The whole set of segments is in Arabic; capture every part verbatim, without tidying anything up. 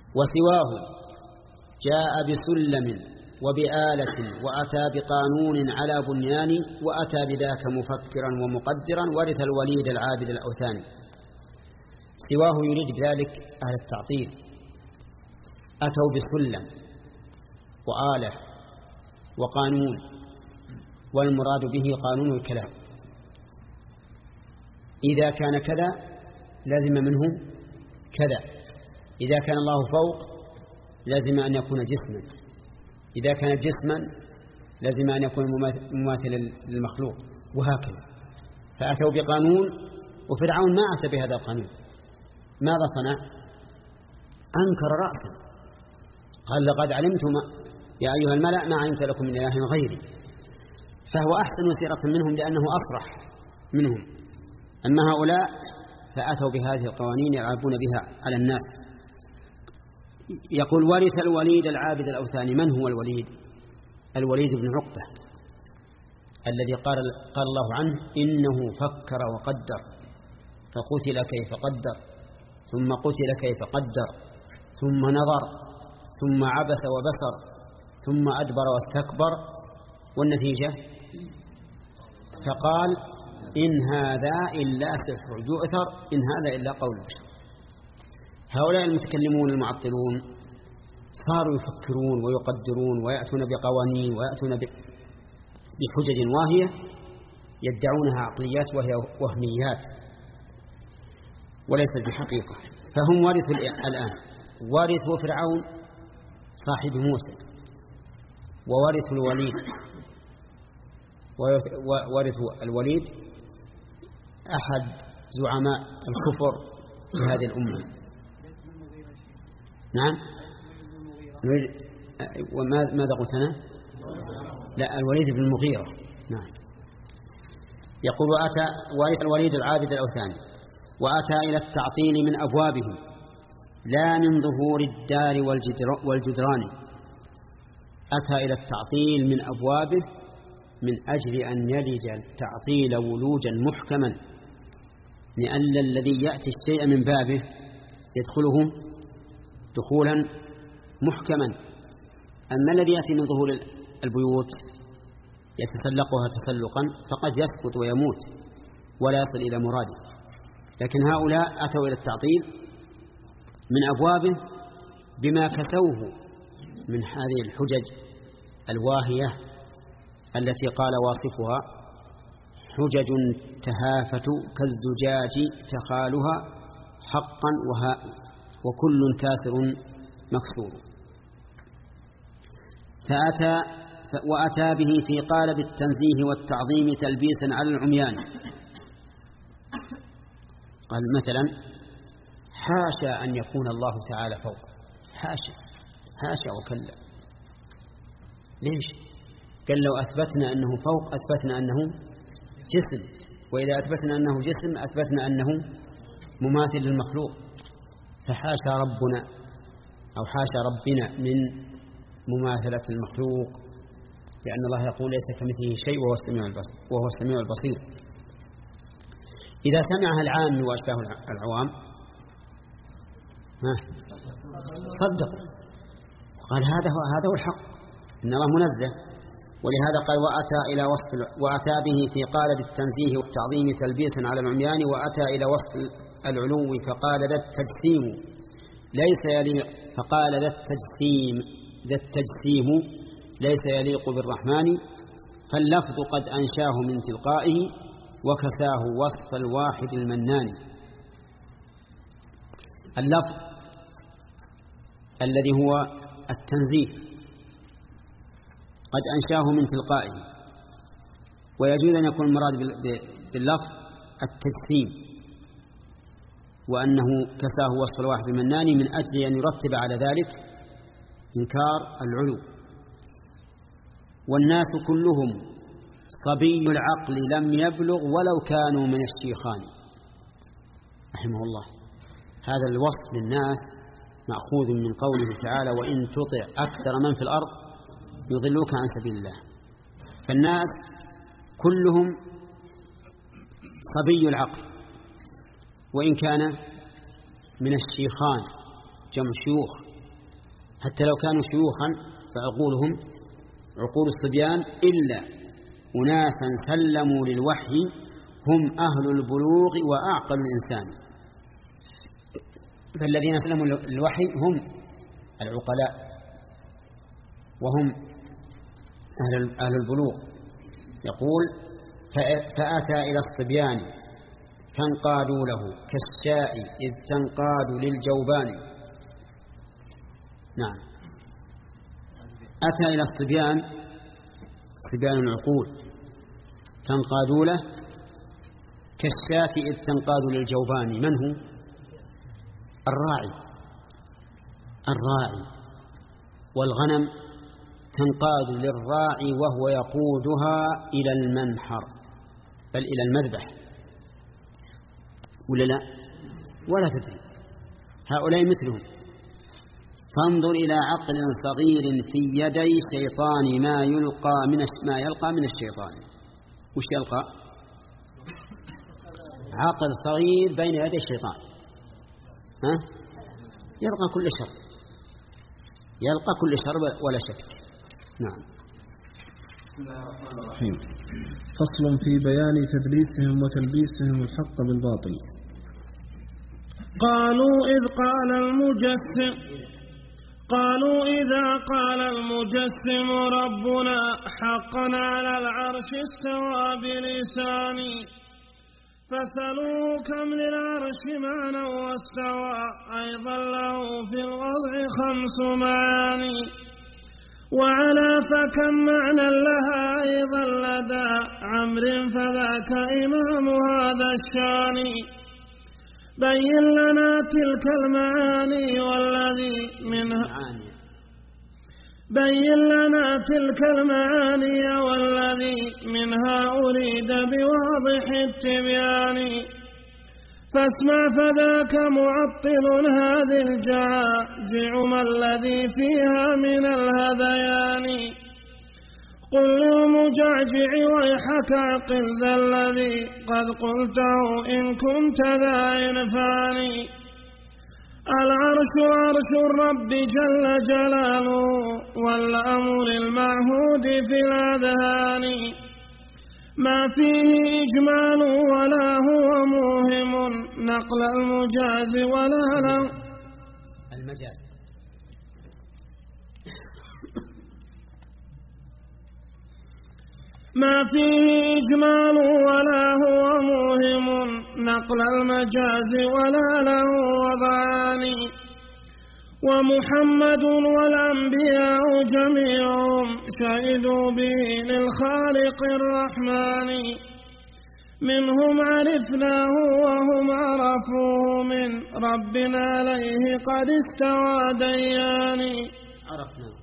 وسواه جاء بسلم وبآلة وأتى بقانون على بنيان وأتى بذاك مفكرا ومقدرا ورث الوليد العابد الأوثاني. سواه يريد بذلك أهل التعطيل، أتوا بسلم وآلة وقانون، والمراد به قانون الكلام. إذا كان كذا لازم منه كذا، إذا كان الله فوق لازم أن يكون جسما، إذا كان جسما لازم أن يكون مماثلا للمخلوق، وهكذا. فأتوا بقانون، وفرعون ما أتى بهذا القانون. ماذا صنع؟ أنكر رأسا، قال لقد علمتم يا أيها الملأ ما علمت لكم من إله غيري، فهو أحسن سيرة منهم لأنه أصرح منهم. أما هؤلاء فأتوا بهذه القوانين يلعبون بها على الناس. يقول ورث الوليد العابد الأوثاني. من هو الوليد؟ الوليد بن عقبة الذي قال, قال الله عنه إنه فكر وقدر فقتل كيف قدر ثم قتل كيف قدر ثم نظر ثم عبس وبصر ثم أدبر واستكبر، والنتيجة فقال إن هذا إلا سحر يؤثر إن هذا إلا قول البشر. هؤلاء المتكلمون المعطلون صاروا يفكرون ويقدرون ويأتون بقوانين ويأتون بحجج واهية يدعونها عقليات وهي وهميات وليست بحقيقة. فهم ورثوا الآن، ورثوا فرعون صاحب موسى، وورثوا الوليد، وورثوا الوليد أحد زعماء الكفر في هذه الأمة. نعم. وماذا قلت أنا؟ لا، الوليد بن المغيرة. نعم. يقول وأتى ورث الوليد العابد الأوثاني وأتى إلى التعطيل من أبوابه لا من ظهور الدار والجدران. أتى إلى التعطيل من أبوابه من أجل أن يلج التعطيل ولوجا محكما، لأن الذي يأتي الشيء من بابه يدخله دخولا محكما. أما الذي يأتي من ظهور البيوت يتسلقها تسلقا فقد يسقط ويموت ولا يصل إلى مراده. لكن هؤلاء أتوا إلى التعطيل من أبوابه بما كسوه من هذه الحجج الواهية التي قال واصفها حجج تهافت كالزجاج تخالها حقا وها وكل كاسر مكسور. فأتى وأتى به في قالب التنزيه والتعظيم تلبيسا على العميان. قال مثلا حاشا أن يكون الله تعالى فوق، حاشا حاشا وكلا. ليش؟ قال لو أثبتنا أنه فوق أثبتنا أنه جسم، وإذا أثبتنا أنه جسم أثبتنا أنه مماثل للمخلوق. فحاشا ربنا أو حاشا ربنا من مماثلة المخلوق، لأن الله يقول ليس كمثله شيء وهو السميع البصير وهو السميع البصير. إذا سمعها العام وأشباه العوام صدقوا، قال هذا هو هذا هو الحق، إن الله منزه. ولهذا قال وأتى إلى وصف وأتى به في قالب التنزيه والتعظيم تلبيسا على العميان، وأتى إلى وصف العلو فقال ذا التجسيم ليس يليق فقال ذا التجسيم ذا التجسيم ليس يليق بالرحمن، فاللفظ قد أنشاه من تلقائه وكساه وصف الواحد المنان. اللفظ الذي هو التنزيه قد أنشاه من تلقائه، ويجوز أن يكون المراد باللفظ التجسيم، وأنه كساه وصف الواحد المنان من أجل أن يرتب على ذلك إنكار العلو. والناس كلهم صبي العقل لم يبلغ ولو كانوا من الشيخان. رحمه الله. هذا الوصف للناس مأخوذ من قوله تعالى وإن تطع أكثر من في الأرض يضلوك عن سبيل الله. فالناس كلهم صبي العقل، وإن كان من الشيخان جمع شيوخ حتى لو كانوا شيوخا فعقولهم عقول الصبيان، إلا أناسا سلموا للوحي هم أهل البلوغ وأعقل الإنسان. فالذين سلموا للوحي هم العقلاء وهم أهل البلوغ. يقول فأتى إلى الصبيان فانقادوا له كالشاء إذ تنقاد للجوبان. نعم، أتى إلى الصبيان صبيان العقول فانقادوا له كالشاة إذ تنقاد للجوبان. من هو؟ الراعي. الراعي والغنم تنقاد للراعي وهو يقودها إلى المنحر بل إلى المذبح، ولا لا؟ ولا تدري. هؤلاء مثلهم. فانظر إلى عقل صغير في يدي شيطان ما يلقى من ما يلقى من الشيطان. وش يلقى؟ عقل صغير بين يدي الشيطان، ها؟ يلقى كل شر، يلقى كل شر ولا شك. نعم. بسم الله الرحمن الرحيم. فصل في بيان تدليسهم وتلبيسهم الحق بالباطل. قالوا إذ قال المجسم قالوا إذا قال المجسم ربنا حقا على العرش استوى بلساني فسألوه كم للعرش معنى واستوى أيضا له في الوضع خمس معاني وعلى فكم معنى لها أيضا لدى عمر فذاك إمام هذا الشان. بين لنا تلك المعاني والذي منها بين لنا تلك المعاني والذي منها أريد بواضح التبيان. فاسمع فذاك معطل هذه الجعاجع ما الذي فيها من الهذيان. قل للمجعجع ويحك عقل ذا الذي قد قلته إن كنت ذا عرفان. العرش عرش الرب جل جلاله والأمر المعهود في الأذهان ما فيه إجمال ولا هو موهم نقل المجاز ولا له المجاز ما فيه إجمال ولا هو موهم نقل المجاز ولا له وضعان. ومحمد والأنبياء جميعهم شهدوا به للخالق الرحمن منهم عرفناه وهم عرفوه من ربنا عليه قد استوى ديان. عرفناه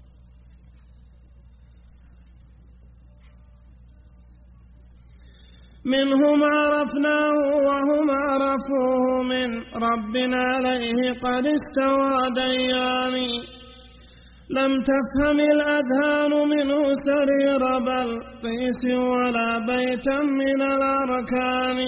منهم عرفناه وهم عرفوه من ربنا عليه قد استوى ديان. لم تفهم الأذهان منه سرير بل قيس ولا بيتا من الأركان.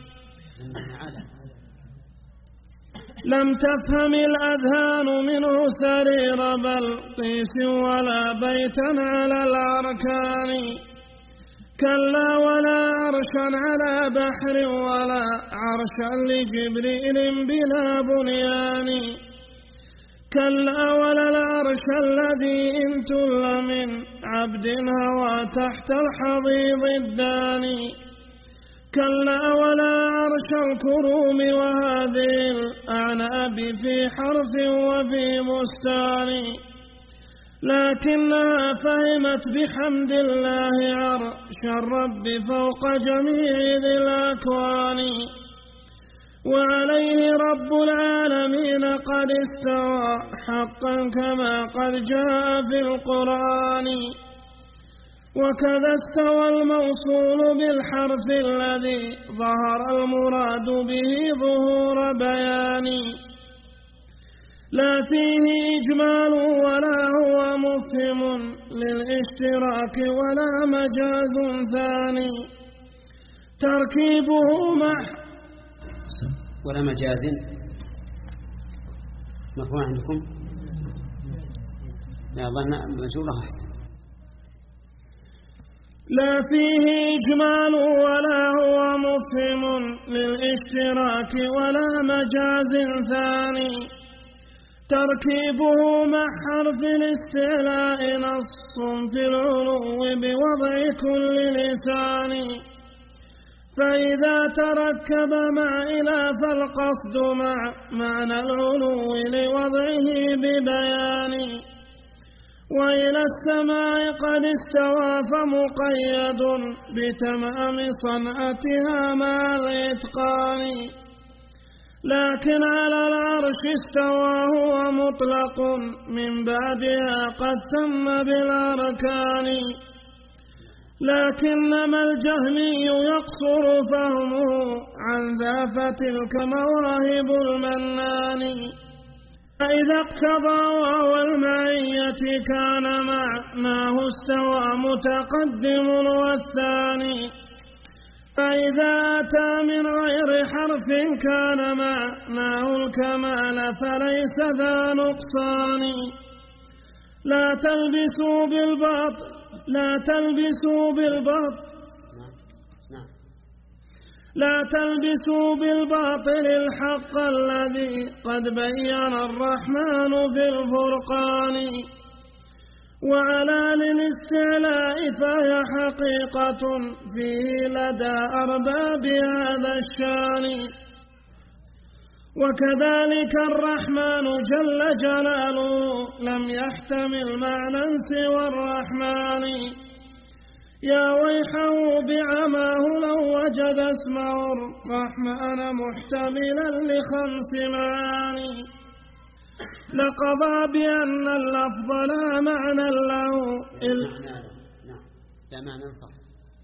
لم تفهم الأذهان منه سرير بل قيس ولا بيتا على الأركان. كلا ولا عرشا على بحر ولا عرشا لجبريل بلا بنيان. كلا ولا العرش الذي إن تل من عبد هوى تحت الحضيض الداني. كلا ولا عرش الكروم وهذه الأعناب في حرث وفي بستان. لكنها فهمت بحمد الله عرش الرب فوق جميع ذي الأكوان. وعليه رب العالمين قد استوى حقا كما قد جاء في القرآن. وكذا استوى الموصول بالحرف الذي ظهر المراد به ظهور بيان. لا فيه إجمال ولا هو مفهم للاشتراك ولا مجاز ثاني. تركيبه مع ولا مجاز مفهوم عندكم؟ لا ظن مجرورة أحسن. لا فيه إجمال ولا هو مفهم للاشتراك ولا مجاز ثاني، تركيبه مع حرف الاستعلاء نص في العلو بوضع كل لسان، فإذا تركب مع إلى فالقصد مع معنى العلو لوضعه ببيان، وإلى السماء قد استوى فمقيد بتمام صنعتها مع الإتقان، لكن على العرش استوى هو مطلق من بعدها قد تم بالأركان، لكنما الجهمي يقصر فهمه عن ذا فتلك مواهب المنان، فإذا اقتضى وهو المعية كان معناه استوى متقدم والثاني، فإذا أتى من غير حرف كان معناه الكمال فليس ذا نقصان. لا تلبسوا بالباطل لا تلبسوا بالباطل لا تلبسوا بالباطل الحق الذي قد بين الرحمن في الفرقان، وعلى للاستعلاء فهي حقيقة فيه لدى أرباب هذا الشان، وكذلك الرحمن جل جلاله لم يحتمل معنى سوى الرحمن، يا ويحه بعماه لو وجد اسمه الرحمن محتملا لخمس معاني، لقضى بأن اللفظ لا معنى له إلا لا معنى صح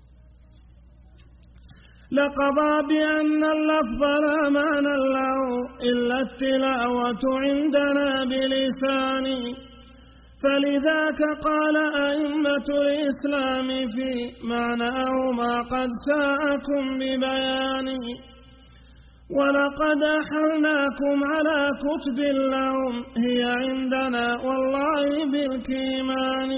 لقضى بأن اللفظ لا معنى له إلا التلاوة عندنا بلسان، فلذاك قال أئمة الإسلام في معناه ما قد ساءكم ببيان، ولقد أحلناكم على كتب لهم هي عندنا والله بالكيمان.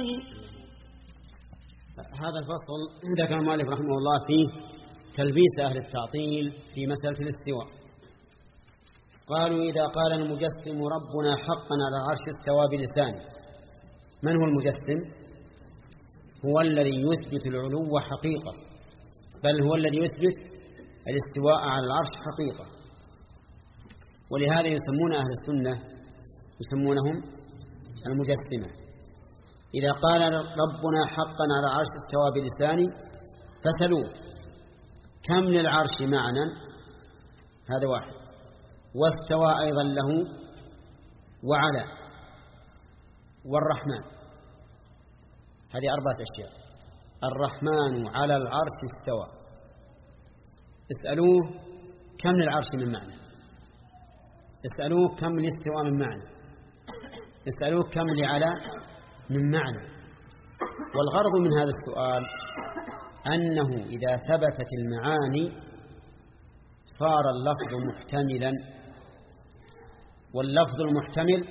هذا الفصل ذكر المؤلف رحمه الله فيه تلبيس أهل التعطيل في مسألة الاستواء. قالوا إذا قال المجسم ربنا حقا على العرش استوى بلسانه. من هو المجسم؟ هو الذي يثبت العلو حقيقة، بل هو الذي يثبت الاستواء على العرش حقيقة، ولهذا يسمون أهل السنة يسمونهم المجسمة. إذا قال ربنا حقا على العرش استوى بلسانه فسألوه كم للعرش معنى؟ هذا واحد، واستوى أيضا له، وعلى، والرحمن. هذه أربعة أشياء. الرحمن على العرش استوى. اسألوه كم للعرش من معنى، اسألوه كم للاستواء من معنى، اسألوه كم لعلى من معنى. والغرض من هذا السؤال أنه إذا ثبتت المعاني صار اللفظ محتملا، واللفظ المحتمل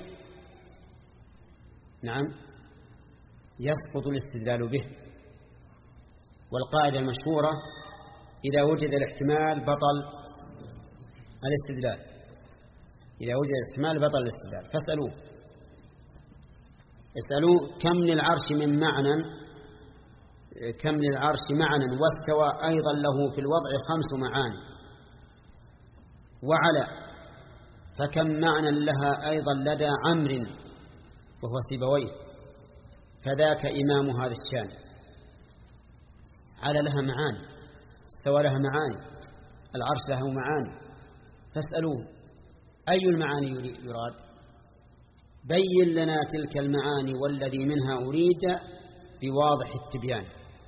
نعم يسقط الاستدلال به. والقاعدة المشهورة إذا وجد الاحتمال بطل الاستدلال، إذا وجد الاحتمال بطل الاستدلال. فاسألوه اسألوه كم للعرش من معنى، كم للعرش معنى، واستوى أيضا له في الوضع خمس معاني، وعلى فكم معنى لها أيضا لدى عمرو وهو سيبويه، فذاك إمام هذا الشان. على لها معاني، استوى لها معاني، العرش له معاني. فاسألوه أي المعاني يراد؟ بين لنا تلك المعاني والذي منها أريد بواضح التبيان.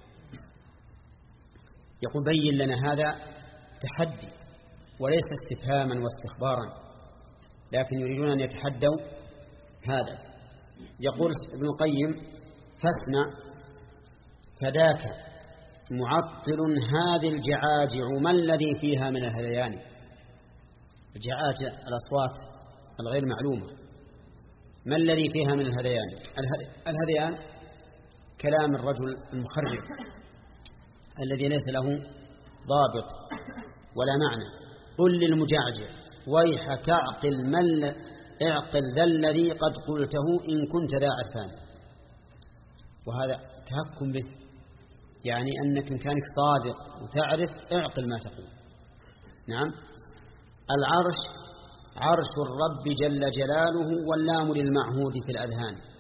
يقول بين لنا، هذا تحدي وليس استفهاما واستخبارا، لكن يريدون أن يتحدوا هذا. يقول ابن القيم فاصنع فذاك معطل هذه الجعاجع ما الذي فيها من الهذيان. الجعاجع الأصوات الغير معلومة، ما الذي فيها من الهذيان؟ الهذيان كلام الرجل المخرف الذي ليس له ضابط ولا معنى. قل للمجعجع ويحك اعقل من اعقل ذا الذي قد قلته إن كنت ذا عرفان. وهذا تهكم به، يعني أنك إن كانك صادق وتعرف اعقل ما تقول. نعم. العرش عرش الرب جل جلاله واللام للمعهود في الأذهان.